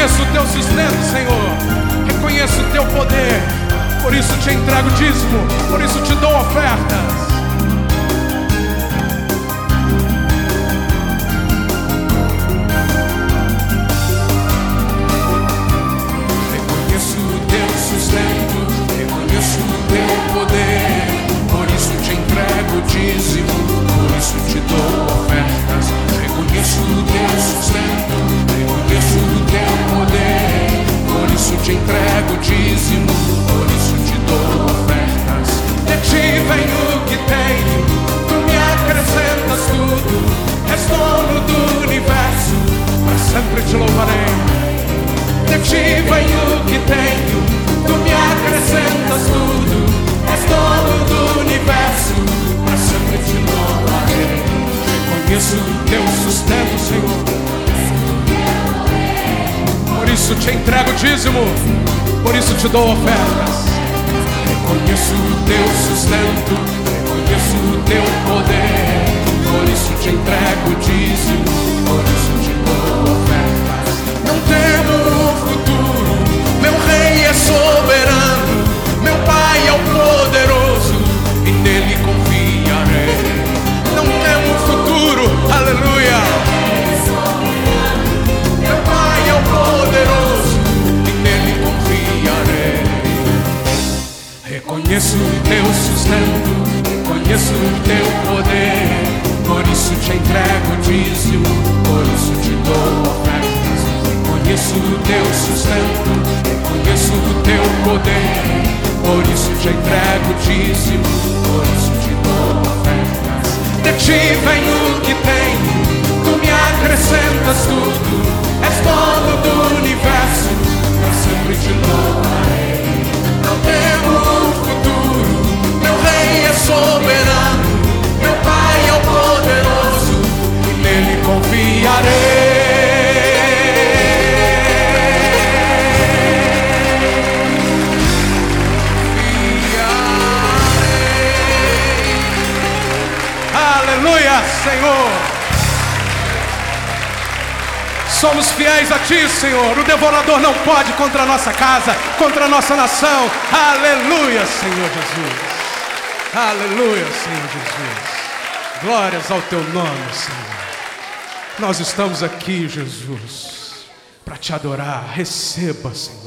Reconheço o teu sustento, Senhor. Reconheço o teu poder. Por isso te entrego dízimo. Por isso te dou ofertas. Reconheço o teu sustento. Reconheço o teu poder. Por isso te entrego dízimo. Por isso te dou ofertas. Reconheço o teu sustento. Reconheço o teu poder. Por isso te entrego dízimo. Por isso te dou ofertas. De ti vem o que tenho. Tu me acrescentas tudo. És dono do universo. Para sempre te louvarei. De ti vem o que tenho. Tu me acrescentas tudo. És dono do universo. Para sempre te louvarei. Reconheço o teu sustento, Senhor. Por isso te entrego dízimo. Por isso te dou ofertas. Reconheço o teu sustento. Reconheço o teu poder. Por isso te entrego dízimo. Por isso te dou ofertas. Não temo o futuro. Meu rei é soberano. Meu pai é o poderoso. E nele confiarei. Não temo o futuro. Aleluia. Meu pai é o poderoso. E nele confiarei. Reconheço o teu sustento. Reconheço o teu poder. Por isso te entrego dízimo. Por isso te dou ofertas. Reconheço o teu sustento. Reconheço o teu poder. Por isso te entrego dízimo. Por isso te dou ofertas. De ti vem o que tenho. Tu me acrescentas tudo. És dono do universo. Eu sempre te louvarei. Não temo o futuro. Meu rei é soberano. Meu pai é o poderoso. E nele confiarei. Aleluia, Senhor. Somos fiéis a Ti, Senhor. O devorador não pode contra a nossa casa, contra a nossa nação. Aleluia, Senhor Jesus. Aleluia, Senhor Jesus. Glórias ao Teu nome, Senhor. Nós estamos aqui, Jesus, para Te adorar. Receba, Senhor.